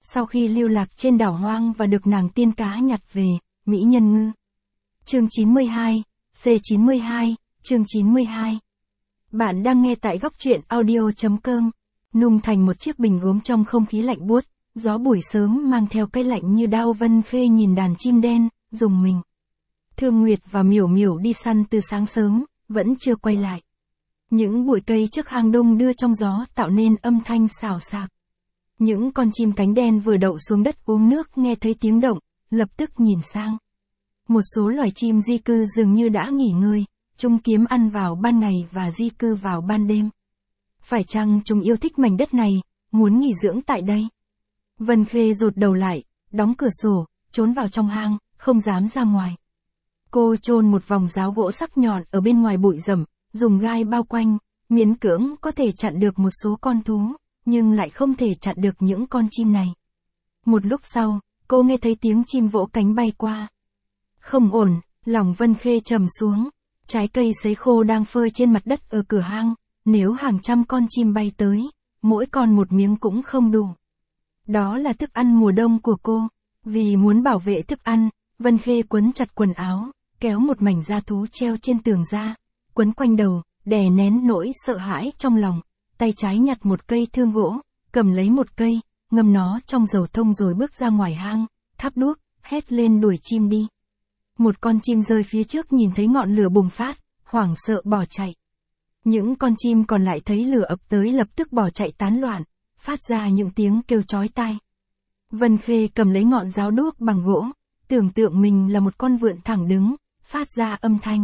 sau khi lưu lạc trên đảo hoang và được nàng tiên cá nhặt về, mỹ nhân ngư. Chương 92, C92, chương 92. Bạn đang nghe tại góc truyện audio.com. Nung thành một chiếc bình gốm trong không khí lạnh buốt, gió buổi sớm mang theo cái lạnh như đao. Vân Khê nhìn đàn chim đen, rùng mình. Thương Nguyệt và Miểu Miểu đi săn từ sáng sớm, vẫn chưa quay lại. Những bụi cây trước hang đung đưa trong gió tạo nên âm thanh xào xạc. Những con chim cánh đen vừa đậu xuống đất uống nước nghe thấy tiếng động, lập tức nhìn sang. Một số loài chim di cư dường như đã nghỉ ngơi, chúng kiếm ăn vào ban ngày và di cư vào ban đêm. Phải chăng chúng yêu thích mảnh đất này, muốn nghỉ dưỡng tại đây? Vân Khê rụt đầu lại, đóng cửa sổ, trốn vào trong hang, không dám ra ngoài. Cô chôn một vòng giáo gỗ sắc nhọn ở bên ngoài bụi rậm, dùng gai bao quanh, miễn cưỡng có thể chặn được một số con thú, nhưng lại không thể chặn được những con chim này. Một lúc sau, cô nghe thấy tiếng chim vỗ cánh bay qua. Không ổn, lòng Vân Khê trầm xuống. Trái cây sấy khô đang phơi trên mặt đất ở cửa hang, nếu hàng trăm con chim bay tới, mỗi con một miếng cũng không đủ. Đó là thức ăn mùa đông của cô. Vì muốn bảo vệ thức ăn, Vân Khê quấn chặt quần áo, kéo một mảnh da thú treo trên tường ra, quấn quanh đầu, đè nén nỗi sợ hãi trong lòng. Tay trái nhặt một cây thương gỗ, cầm lấy một cây, ngâm nó trong dầu thông rồi bước ra ngoài hang, thắp đuốc, hét lên đuổi chim đi. Một con chim rơi phía trước nhìn thấy ngọn lửa bùng phát, hoảng sợ bỏ chạy. Những con chim còn lại thấy lửa ập tới lập tức bỏ chạy tán loạn, phát ra những tiếng kêu chói tai. Vân Khê cầm lấy ngọn giáo đuốc bằng gỗ, tưởng tượng mình là một con vượn thẳng đứng, phát ra âm thanh.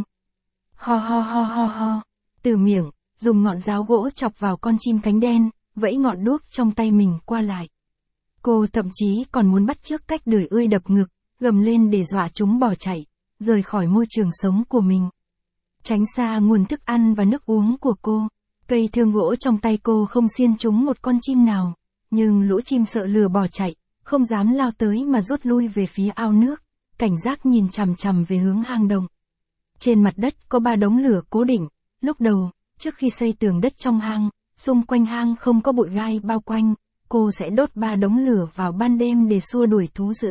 Ho ho ho ho ho, từ miệng, dùng ngọn giáo gỗ chọc vào con chim cánh đen, vẫy ngọn đuốc trong tay mình qua lại. Cô thậm chí còn muốn bắt chước cách đười ươi đập ngực, gầm lên để dọa chúng bỏ chạy, rời khỏi môi trường sống của mình. Tránh xa nguồn thức ăn và nước uống của cô. Cây thương gỗ trong tay cô không xiên trúng một con chim nào, nhưng lũ chim sợ lửa bỏ chạy, không dám lao tới mà rút lui về phía ao nước, cảnh giác nhìn chằm chằm về hướng hang động. Trên mặt đất có 3 đống lửa cố định. Lúc đầu, trước khi xây tường đất trong hang, xung quanh hang không có bụi gai bao quanh, cô sẽ đốt 3 đống lửa vào ban đêm để xua đuổi thú dữ.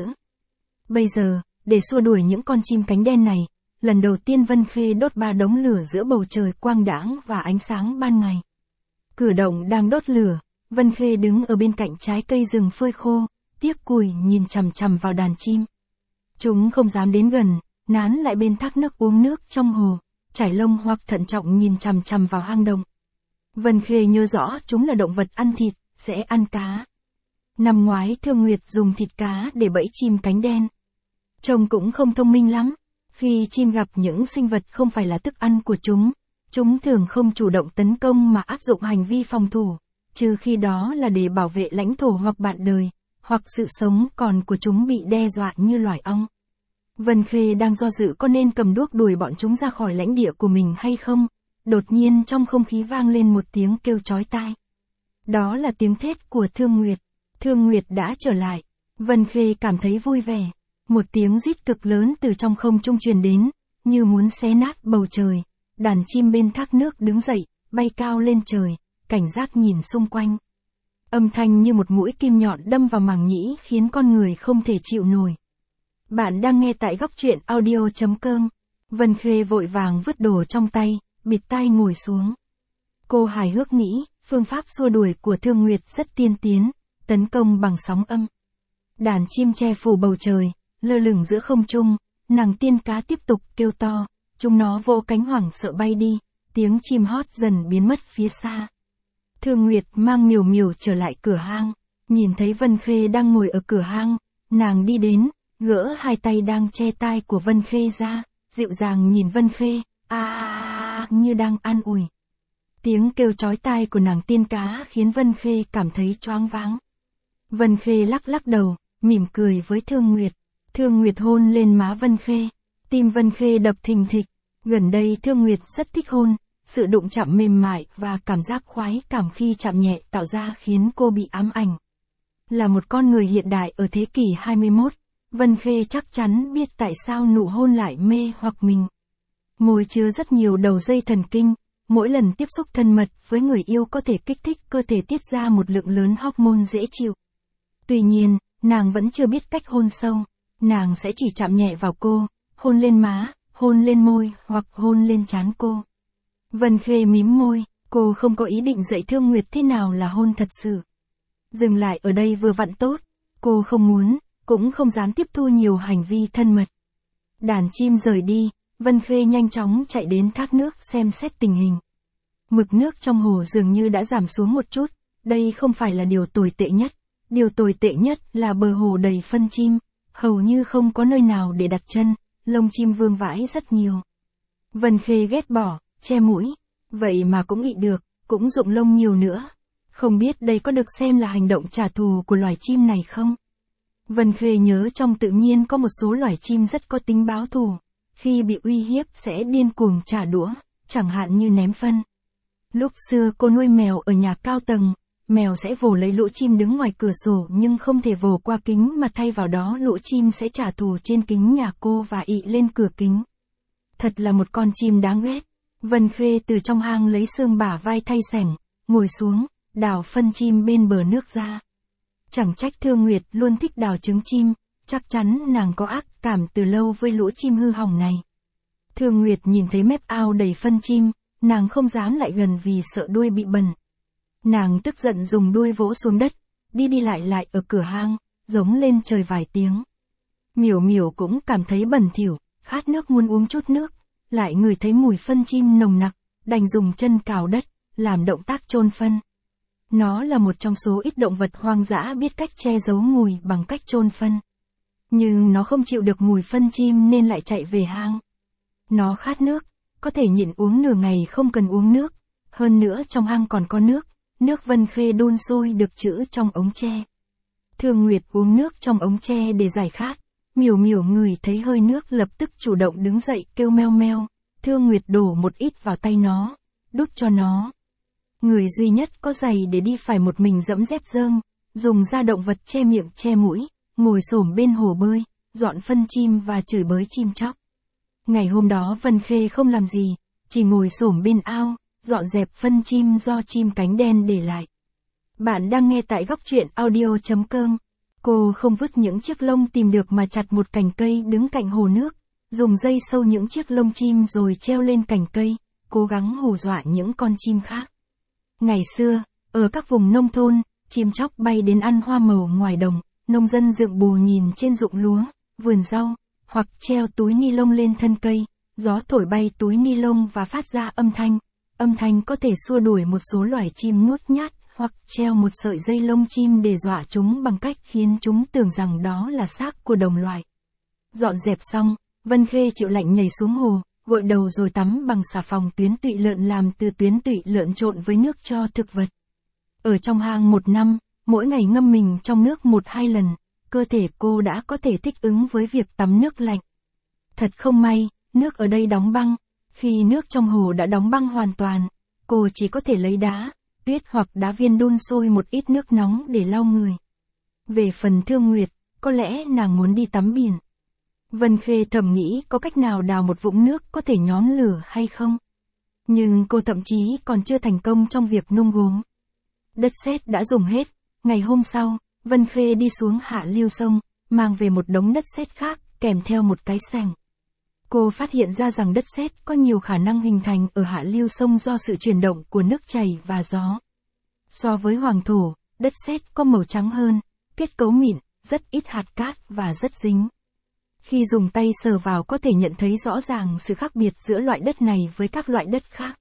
Bây giờ, để xua đuổi những con chim cánh đen này, lần đầu tiên Vân Khê đốt 3 đống lửa giữa bầu trời quang đãng và ánh sáng ban ngày. Cửa động đang đốt lửa, Vân Khê đứng ở bên cạnh trái cây rừng phơi khô, tiếc cùi nhìn chằm chằm vào đàn chim. Chúng không dám đến gần, nán lại bên thác nước uống nước trong hồ, trải lông hoặc thận trọng nhìn chằm chằm vào hang động. Vân Khê nhớ rõ chúng là động vật ăn thịt, sẽ ăn cá. Năm ngoái Thương Nguyệt dùng thịt cá để bẫy chim cánh đen. Trông cũng không thông minh lắm. Khi chim gặp những sinh vật không phải là thức ăn của chúng thường không chủ động tấn công mà áp dụng hành vi phòng thủ, trừ khi đó là để bảo vệ lãnh thổ hoặc bạn đời, hoặc sự sống còn của chúng bị đe dọa như loài ong. Vân Khê đang do dự có nên cầm đuốc đuổi bọn chúng ra khỏi lãnh địa của mình hay không, đột nhiên trong không khí vang lên một tiếng kêu chói tai. Đó là tiếng thét của Thương Nguyệt. Thương Nguyệt đã trở lại. Vân Khê cảm thấy vui vẻ. Một tiếng rít cực lớn từ trong không trung truyền đến, như muốn xé nát bầu trời. Đàn chim bên thác nước đứng dậy, bay cao lên trời, cảnh giác nhìn xung quanh. Âm thanh như một mũi kim nhọn đâm vào màng nhĩ khiến con người không thể chịu nổi. Bạn đang nghe tại góc truyện audio.com. Vân Khê vội vàng vứt đồ trong tay, bịt tai ngồi xuống. Cô hài hước nghĩ, phương pháp xua đuổi của Thương Nguyệt rất tiên tiến, tấn công bằng sóng âm. Đàn chim che phủ bầu trời, lơ lửng giữa không trung, nàng tiên cá tiếp tục kêu to, chúng nó vỗ cánh hoảng sợ bay đi, tiếng chim hót dần biến mất phía xa. Thương Nguyệt mang Miểu Miểu trở lại cửa hang, nhìn thấy Vân Khê đang ngồi ở cửa hang, nàng đi đến, gỡ hai tay đang che tai của Vân Khê ra, dịu dàng nhìn Vân Khê, như đang an ủi. Tiếng kêu chói tai của nàng tiên cá khiến Vân Khê cảm thấy choáng váng. Vân Khê lắc lắc đầu, mỉm cười với Thương Nguyệt. Thương Nguyệt hôn lên má Vân Khê, tim Vân Khê đập thình thịch. Gần đây Thương Nguyệt rất thích hôn, sự đụng chạm mềm mại và cảm giác khoái cảm khi chạm nhẹ tạo ra khiến cô bị ám ảnh. Là một con người hiện đại ở thế kỷ 21, Vân Khê chắc chắn biết tại sao nụ hôn lại mê hoặc mình. Môi chứa rất nhiều đầu dây thần kinh, mỗi lần tiếp xúc thân mật với người yêu có thể kích thích cơ thể tiết ra một lượng lớn hormone dễ chịu. Tuy nhiên, nàng vẫn chưa biết cách hôn sâu. Nàng sẽ chỉ chạm nhẹ vào cô, hôn lên má, hôn lên môi, hoặc hôn lên trán cô. Vân Khê mím môi, cô không có ý định dạy Thương Nguyệt thế nào là hôn thật sự. Dừng lại ở đây vừa vặn tốt, cô không muốn, cũng không dám tiếp thu nhiều hành vi thân mật. Đàn chim rời đi, Vân Khê nhanh chóng chạy đến thác nước xem xét tình hình. Mực nước trong hồ dường như đã giảm xuống một chút, đây không phải là điều tồi tệ nhất. Điều tồi tệ nhất là bờ hồ đầy phân chim, hầu như không có nơi nào để đặt chân, lông chim vương vãi rất nhiều. Vân Khê ghét bỏ, che mũi, vậy mà cũng ị được, cũng rụng lông nhiều nữa. Không biết đây có được xem là hành động trả thù của loài chim này không? Vân Khê nhớ trong tự nhiên có một số loài chim rất có tính báo thù, khi bị uy hiếp sẽ điên cuồng trả đũa, chẳng hạn như ném phân. Lúc xưa cô nuôi mèo ở nhà cao tầng, mèo sẽ vồ lấy lũ chim đứng ngoài cửa sổ nhưng không thể vồ qua kính mà thay vào đó lũ chim sẽ trả thù trên kính nhà cô và ị lên cửa kính. Thật là một con chim đáng ghét. Vân Khê từ trong hang lấy xương bả vai thay sẻng, ngồi xuống, đào phân chim bên bờ nước ra. Chẳng trách Thương Nguyệt luôn thích đào trứng chim, chắc chắn nàng có ác cảm từ lâu với lũ chim hư hỏng này. Thương Nguyệt nhìn thấy mép ao đầy phân chim, nàng không dám lại gần vì sợ đuôi bị bẩn. Nàng tức giận dùng đuôi vỗ xuống đất, đi đi lại ở cửa hang, giống lên trời vài tiếng. Miểu Miểu cũng cảm thấy bẩn thỉu, khát nước muốn uống chút nước, lại ngửi thấy mùi phân chim nồng nặc, đành dùng chân cào đất, làm động tác chôn phân. Nó là một trong số ít động vật hoang dã biết cách che giấu mùi bằng cách chôn phân. Nhưng nó không chịu được mùi phân chim nên lại chạy về hang. Nó khát nước, có thể nhịn uống nửa ngày không cần uống nước, hơn nữa trong hang còn có nước. Nước Vân Khê đun sôi được trữ trong ống tre. Thương Nguyệt uống nước trong ống tre để giải khát. Miểu Miểu ngửi thấy hơi nước lập tức chủ động đứng dậy kêu meo meo. Thương Nguyệt đổ một ít vào tay nó, đút cho nó. Người duy nhất có giày để đi phải một mình dẫm dép dơm, dùng da động vật che miệng che mũi, ngồi xổm bên hồ bơi, dọn phân chim và chửi bới chim chóc. Ngày hôm đó Vân Khê không làm gì, chỉ ngồi xổm bên ao, dọn dẹp phân chim do chim cánh đen để lại. Bạn đang nghe tại góc truyện audio.com. Cô không vứt những chiếc lông tìm được mà chặt một cành cây đứng cạnh hồ nước, dùng dây sâu những chiếc lông chim rồi treo lên cành cây, cố gắng hù dọa những con chim khác. Ngày xưa, ở các vùng nông thôn, chim chóc bay đến ăn hoa màu ngoài đồng, nông dân dựng bù nhìn trên ruộng lúa, vườn rau, hoặc treo túi ni lông lên thân cây, gió thổi bay túi ni lông và phát ra âm thanh. Âm thanh có thể xua đuổi một số loài chim nhút nhát, hoặc treo một sợi dây lông chim để dọa chúng bằng cách khiến chúng tưởng rằng đó là xác của đồng loại. Dọn dẹp xong, Vân Khê chịu lạnh nhảy xuống hồ, gội đầu rồi tắm bằng xà phòng tuyến tụy lợn làm từ tuyến tụy lợn trộn với nước cho thực vật. Ở trong hang 1 năm, mỗi ngày ngâm mình trong nước 1-2 lần, cơ thể cô đã có thể thích ứng với việc tắm nước lạnh. Thật không may, nước ở đây đóng băng. Khi nước trong hồ đã đóng băng hoàn toàn, cô chỉ có thể lấy đá, tuyết hoặc đá viên đun sôi một ít nước nóng để lau người. Về phần Thương Nguyệt, có lẽ nàng muốn đi tắm biển. Vân Khê thầm nghĩ có cách nào đào một vũng nước có thể nhóm lửa hay không. Nhưng cô thậm chí còn chưa thành công trong việc nung gốm. Đất sét đã dùng hết. Ngày hôm sau, Vân Khê đi xuống hạ lưu sông, mang về một đống đất sét khác, kèm theo một cái xẻng. Cô phát hiện ra rằng đất sét có nhiều khả năng hình thành ở hạ lưu sông do sự chuyển động của nước chảy và gió. So với hoàng thổ, đất sét có màu trắng hơn, kết cấu mịn, rất ít hạt cát và rất dính. Khi dùng tay sờ vào có thể nhận thấy rõ ràng sự khác biệt giữa loại đất này với các loại đất khác.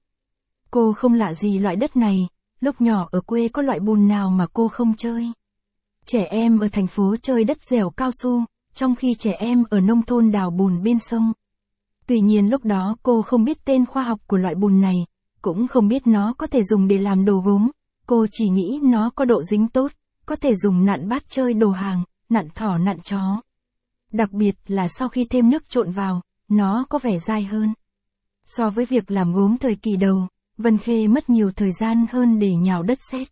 Cô không lạ gì loại đất này, lúc nhỏ ở quê có loại bùn nào mà cô không chơi. Trẻ em ở thành phố chơi đất dẻo cao su, trong khi trẻ em ở nông thôn đào bùn bên sông. Tuy nhiên lúc đó cô không biết tên khoa học của loại bùn này, cũng không biết nó có thể dùng để làm đồ gốm, cô chỉ nghĩ nó có độ dính tốt, có thể dùng nặn bát chơi đồ hàng, nặn thỏ nặn chó. Đặc biệt là sau khi thêm nước trộn vào, nó có vẻ dai hơn. So với việc làm gốm thời kỳ đầu, Vân Khê mất nhiều thời gian hơn để nhào đất sét.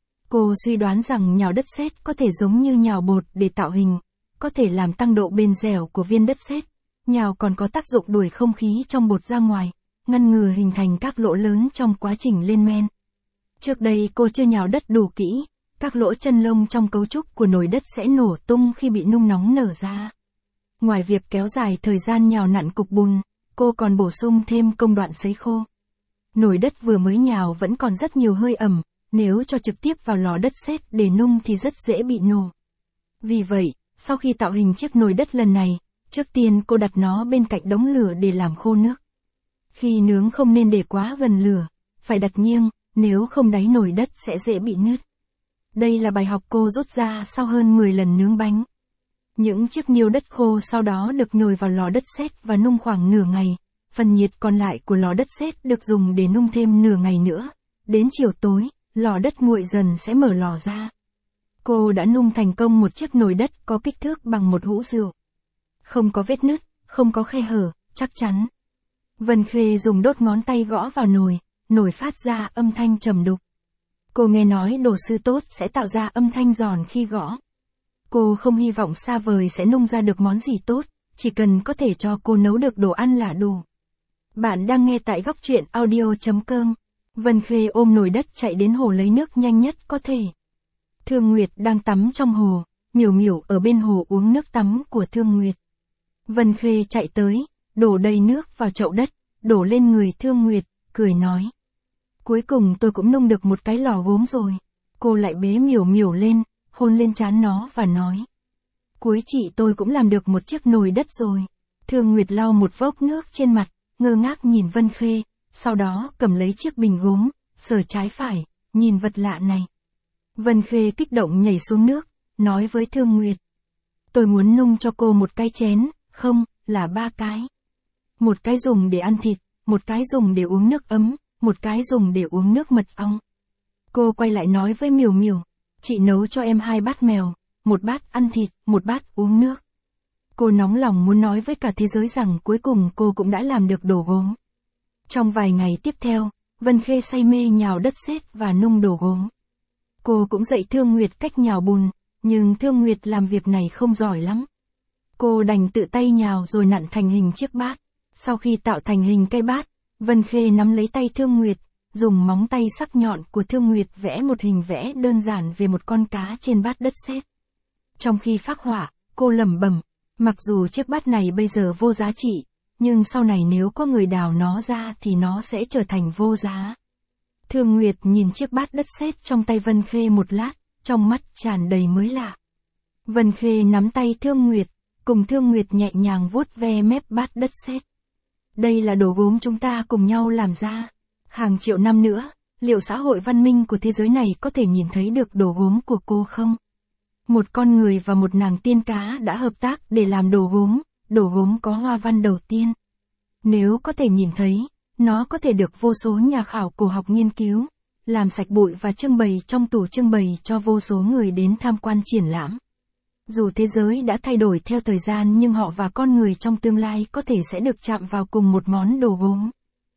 Cô suy đoán rằng nhào đất sét có thể giống như nhào bột để tạo hình, có thể làm tăng độ bền dẻo của viên đất sét. Nhào còn có tác dụng đuổi không khí trong bột ra ngoài, ngăn ngừa hình thành các lỗ lớn trong quá trình lên men. Trước đây cô chưa nhào đất đủ kỹ, Các lỗ chân lông trong cấu trúc của nồi đất sẽ nổ tung khi bị nung nóng nở ra. Ngoài việc kéo dài thời gian nhào nặn cục bùn, cô còn bổ sung thêm công đoạn sấy khô. Nồi đất vừa mới nhào vẫn còn rất nhiều hơi ẩm, nếu cho trực tiếp vào lò đất sét để nung thì rất dễ bị nổ. Vì vậy, sau khi tạo hình chiếc nồi đất lần này, trước tiên cô đặt nó bên cạnh đống lửa để làm khô nước. Khi nướng không nên để quá gần lửa, phải đặt nghiêng, nếu không đáy nồi đất sẽ dễ bị nứt. Đây là bài học cô rút ra sau hơn 10 lần nướng bánh. Những chiếc niêu đất khô sau đó được nhồi vào lò đất sét và nung khoảng nửa ngày. Phần nhiệt còn lại của lò đất sét được dùng để nung thêm nửa ngày nữa. Đến chiều tối, lò đất nguội dần sẽ mở lò ra. Cô đã nung thành công một chiếc nồi đất có kích thước bằng một hũ rượu. Không có vết nứt, không có khe hở, chắc chắn. Vân Khê dùng đốt ngón tay gõ vào nồi phát ra âm thanh trầm đục. Cô nghe nói đồ sư tốt sẽ tạo ra âm thanh giòn khi gõ. Cô không hy vọng xa vời sẽ nung ra được món gì tốt, chỉ cần có thể cho cô nấu được đồ ăn là đủ. Bạn đang nghe tại góc truyện audio.com. Vân Khê ôm nồi đất chạy đến hồ lấy nước nhanh nhất có thể. Thương Nguyệt đang tắm trong hồ, Miểu Miểu ở bên hồ uống nước tắm của Thương Nguyệt. Vân Khê chạy tới, đổ đầy nước vào chậu đất, đổ lên người Thương Nguyệt, cười nói. Cuối cùng tôi cũng nung được một cái lò gốm rồi. Cô lại bế Miểu Miểu lên, hôn lên trán nó và nói. Cuối chị tôi cũng làm được một chiếc nồi đất rồi. Thương Nguyệt lau một vốc nước trên mặt, ngơ ngác nhìn Vân Khê, sau đó cầm lấy chiếc bình gốm, sờ trái phải, nhìn vật lạ này. Vân Khê kích động nhảy xuống nước, nói với Thương Nguyệt. Tôi muốn nung cho cô một cái chén, không, là 3 cái. Một cái dùng để ăn thịt, một cái dùng để uống nước ấm, một cái dùng để uống nước mật ong. Cô quay lại nói với Miểu Miểu, chị nấu cho em 2 bát mèo, 1 bát ăn thịt, 1 bát uống nước. Cô nóng lòng muốn nói với cả thế giới rằng cuối cùng cô cũng đã làm được đồ gốm. Trong vài ngày tiếp theo, Vân Khê say mê nhào đất sét và nung đồ gốm. Cô cũng dạy Thương Nguyệt cách nhào bùn, nhưng Thương Nguyệt làm việc này không giỏi lắm. Cô đành tự tay nhào rồi nặn thành hình chiếc bát. Sau khi tạo thành hình cây bát, Vân Khê nắm lấy tay Thương Nguyệt, dùng móng tay sắc nhọn của Thương Nguyệt vẽ một hình vẽ đơn giản về một con cá trên bát đất sét. Trong khi phác họa, cô lẩm bẩm, mặc dù chiếc bát này bây giờ vô giá trị, nhưng sau này nếu có người đào nó ra thì nó sẽ trở thành vô giá. Thương Nguyệt nhìn chiếc bát đất sét trong tay Vân Khê một lát, trong mắt tràn đầy mới lạ. Vân Khê nắm tay Thương Nguyệt, cùng Thương Nguyệt nhẹ nhàng vuốt ve mép bát đất sét. Đây là đồ gốm chúng ta cùng nhau làm ra. Hàng triệu năm nữa, liệu xã hội văn minh của thế giới này có thể nhìn thấy được đồ gốm của cô không? Một con người và một nàng tiên cá đã hợp tác để làm đồ gốm có hoa văn đầu tiên. Nếu có thể nhìn thấy, nó có thể được vô số nhà khảo cổ học nghiên cứu, làm sạch bụi và trưng bày trong tủ trưng bày cho vô số người đến tham quan triển lãm. Dù thế giới đã thay đổi theo thời gian nhưng họ và con người trong tương lai có thể sẽ được chạm vào cùng một món đồ gốm.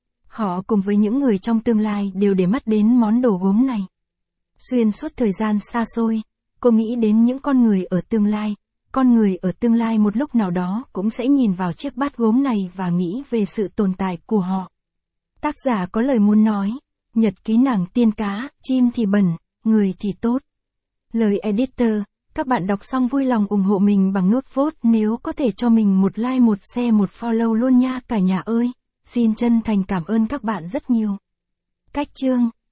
Họ cùng với những người trong tương lai đều để mắt đến món đồ gốm này. Xuyên suốt thời gian xa xôi, cô nghĩ đến những con người ở tương lai. Con người ở tương lai một lúc nào đó cũng sẽ nhìn vào chiếc bát gốm này và nghĩ về sự tồn tại của họ. Tác giả có lời muốn nói, nhật ký nàng tiên cá, chim thì bẩn, người thì tốt. Lời editor, các bạn đọc xong vui lòng ủng hộ mình bằng nút vote nếu có thể cho mình một like, một share, một follow luôn nha cả nhà ơi. Xin chân thành cảm ơn các bạn rất nhiều. Cách chương